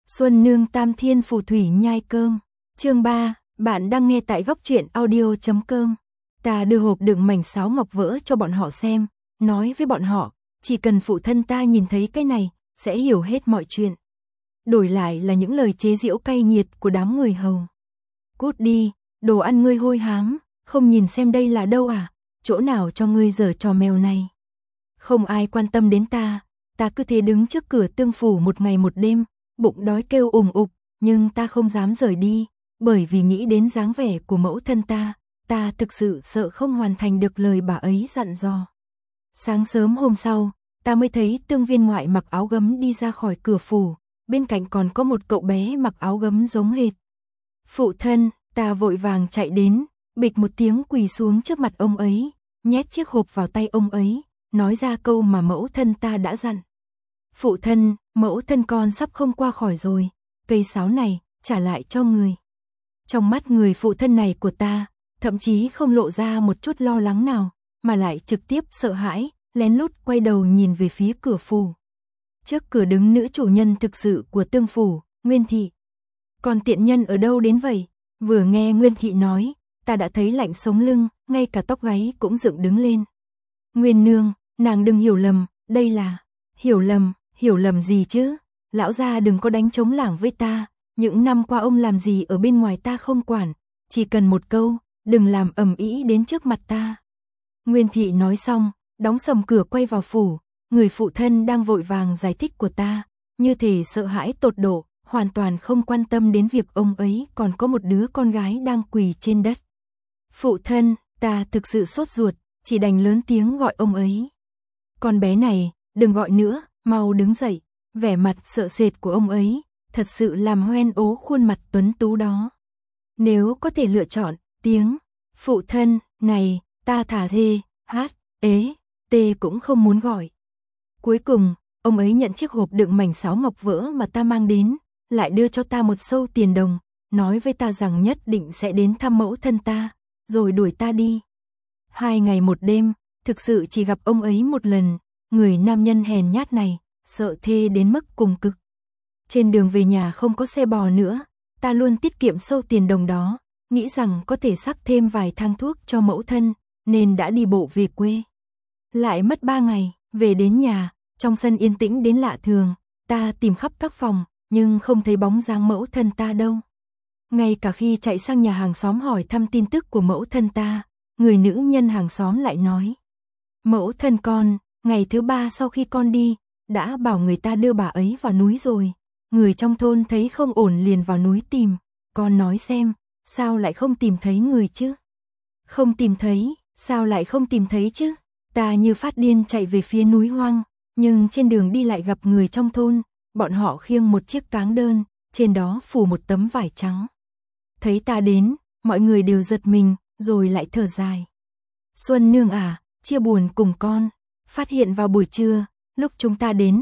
Xuân Nương Tam Thiên Phù Thủy nhai cơm. Chương 3, bạn đang nghe tại góc truyện audio.com. Ta đưa hộp đựng mảnh sáo ngọc vỡ cho bọn họ xem, nói với bọn họ, chỉ cần phụ thân ta nhìn thấy cái này, sẽ hiểu hết mọi chuyện. Đổi lại là những lời chế giễu cay nghiệt của đám người hầu. Cút đi, đồ ăn ngươi hôi hám, không nhìn xem đây là đâu à, chỗ nào cho ngươi giở trò mèo này. Không ai quan tâm đến ta cứ thế đứng trước cửa Tương phủ một ngày một đêm, bụng đói kêu ùng ục, nhưng ta không dám rời đi, bởi vì nghĩ đến dáng vẻ của mẫu thân ta thực sự sợ không hoàn thành được lời bà ấy dặn dò. Sáng sớm hôm sau, ta mới thấy Tương Viên ngoại mặc áo gấm đi ra khỏi cửa phủ, bên cạnh còn có một cậu bé mặc áo gấm giống hệt. Phụ thân, ta vội vàng chạy đến, bịch một tiếng quỳ xuống trước mặt ông ấy, nhét chiếc hộp vào tay ông ấy, nói ra câu mà mẫu thân ta đã dặn. Phụ thân, mẫu thân con sắp không qua khỏi rồi, cây sáo này, trả lại cho người. Trong mắt người phụ thân này của ta, thậm chí không lộ ra một chút lo lắng nào, mà lại trực tiếp sợ hãi, lén lút quay đầu nhìn về phía cửa phủ. Trước cửa đứng nữ chủ nhân thực sự của Tương phủ, Nguyên Thị. Còn tiện nhân ở đâu đến vậy? Vừa nghe Nguyên Thị nói, ta đã thấy lạnh sống lưng, ngay cả tóc gáy cũng dựng đứng lên. Nguyên nương, nàng đừng hiểu lầm, đây là... Hiểu lầm gì chứ? Lão gia đừng có đánh trống lảng với ta, những năm qua ông làm gì ở bên ngoài ta không quản, chỉ cần một câu, đừng làm ầm ĩ đến trước mặt ta. Nguyên Thị nói xong, đóng sầm cửa quay vào phủ, người phụ thân đang vội vàng giải thích của ta, như thể sợ hãi tột độ, hoàn toàn không quan tâm đến việc ông ấy còn có một đứa con gái đang quỳ trên đất. Phụ thân, ta thực sự sốt ruột, chỉ đành lớn tiếng gọi ông ấy. Con bé này, đừng gọi nữa, mau đứng dậy. Vẻ mặt sợ sệt của ông ấy, thật sự làm hoen ố khuôn mặt tuấn tú đó. Nếu có thể lựa chọn, tiếng, phụ thân, này, ta thả thê, hát, ế, tê cũng không muốn gọi. Cuối cùng, ông ấy nhận chiếc hộp đựng mảnh sáo ngọc vỡ mà ta mang đến, lại đưa cho ta một xâu tiền đồng, nói với ta rằng nhất định sẽ đến thăm mẫu thân ta, rồi đuổi ta đi. 2 ngày 1 đêm, thực sự chỉ gặp ông ấy một lần, người nam nhân hèn nhát này, sợ thê đến mức cùng cực. Trên đường về nhà không có xe bò nữa, ta luôn tiết kiệm xâu tiền đồng đó, nghĩ rằng có thể sắc thêm vài thang thuốc cho mẫu thân, nên đã đi bộ về quê. Lại mất 3 ngày, về đến nhà, trong sân yên tĩnh đến lạ thường, ta tìm khắp các phòng, nhưng không thấy bóng dáng mẫu thân ta đâu. Ngay cả khi chạy sang nhà hàng xóm hỏi thăm tin tức của mẫu thân ta, người nữ nhân hàng xóm lại nói: mẫu thân con, ngày thứ 3 sau khi con đi, đã bảo người ta đưa bà ấy vào núi rồi. Người trong thôn thấy không ổn liền vào núi tìm. Con nói xem, sao lại không tìm thấy người chứ? Không tìm thấy, sao lại không tìm thấy chứ? Ta như phát điên chạy về phía núi hoang, nhưng trên đường đi lại gặp người trong thôn, bọn họ khiêng một chiếc cáng đơn, trên đó phủ một tấm vải trắng. Thấy ta đến, mọi người đều giật mình, rồi lại thở dài. Xuân nương à, chia buồn cùng con. Phát hiện vào buổi trưa, lúc chúng ta đến,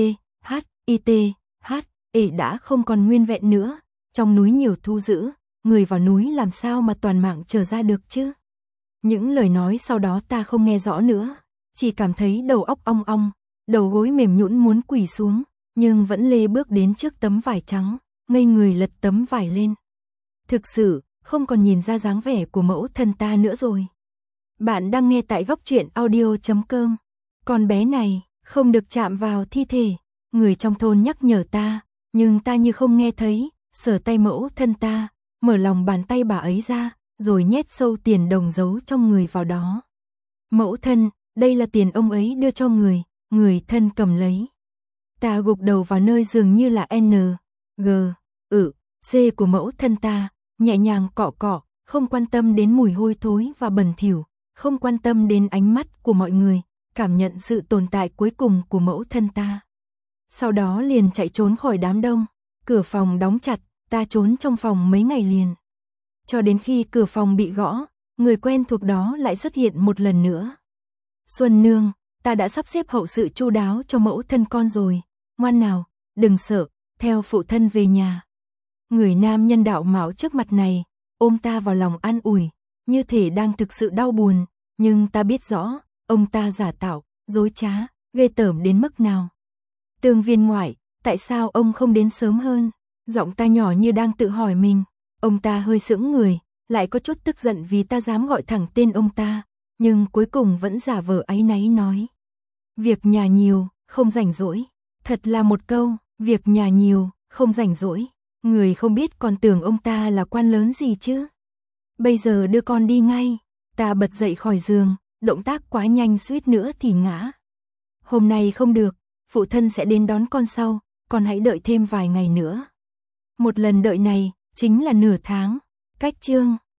THITHE đã không còn nguyên vẹn nữa. Trong núi nhiều thu giữ, người vào núi làm sao mà toàn mạng trở ra được chứ? Những lời nói sau đó ta không nghe rõ nữa, chỉ cảm thấy đầu óc ong ong, đầu gối mềm nhũn muốn quỳ xuống, nhưng vẫn lê bước đến trước tấm vải trắng, ngây người lật tấm vải lên. Thực sự, không còn nhìn ra dáng vẻ của mẫu thân ta nữa rồi. Bạn đang nghe tại góc truyện audio.com. Con bé này, không được chạm vào thi thể. Người trong thôn nhắc nhở ta, nhưng ta như không nghe thấy, sờ tay mẫu thân ta, mở lòng bàn tay bà ấy ra, rồi nhét sâu tiền đồng giấu trong người vào đó. Mẫu thân, đây là tiền ông ấy đưa cho người thân cầm lấy. Ta gục đầu vào nơi dường như là N, G, C của mẫu thân ta, nhẹ nhàng cọ cọ, không quan tâm đến mùi hôi thối và bẩn thỉu, không quan tâm đến ánh mắt của mọi người, cảm nhận sự tồn tại cuối cùng của mẫu thân ta. Sau đó liền chạy trốn khỏi đám đông, cửa phòng đóng chặt, ta trốn trong phòng mấy ngày liền. Cho đến khi cửa phòng bị gõ, người quen thuộc đó lại xuất hiện một lần nữa. Xuân nương, ta đã sắp xếp hậu sự chu đáo cho mẫu thân con rồi, ngoan nào, đừng sợ, theo phụ thân về nhà. Người nam nhân đạo mạo trước mặt này, ôm ta vào lòng an ủi, như thể đang thực sự đau buồn, nhưng ta biết rõ, ông ta giả tạo, dối trá, ghê tởm đến mức nào. Tương Viên ngoại, tại sao ông không đến sớm hơn? Giọng ta nhỏ như đang tự hỏi mình. Ông ta hơi sững người, lại có chút tức giận vì ta dám gọi thẳng tên ông ta, nhưng cuối cùng vẫn giả vờ áy náy nói. Việc nhà nhiều, không rảnh rỗi. Thật là một câu, việc nhà nhiều, không rảnh rỗi. Người không biết còn tưởng ông ta là quan lớn gì chứ. Bây giờ đưa con đi ngay. Ta bật dậy khỏi giường, động tác quá nhanh suýt nữa thì ngã. Hôm nay không được, phụ thân sẽ đến đón con sau, con hãy đợi thêm vài ngày nữa. Một lần đợi này, chính là nửa tháng. Cách chương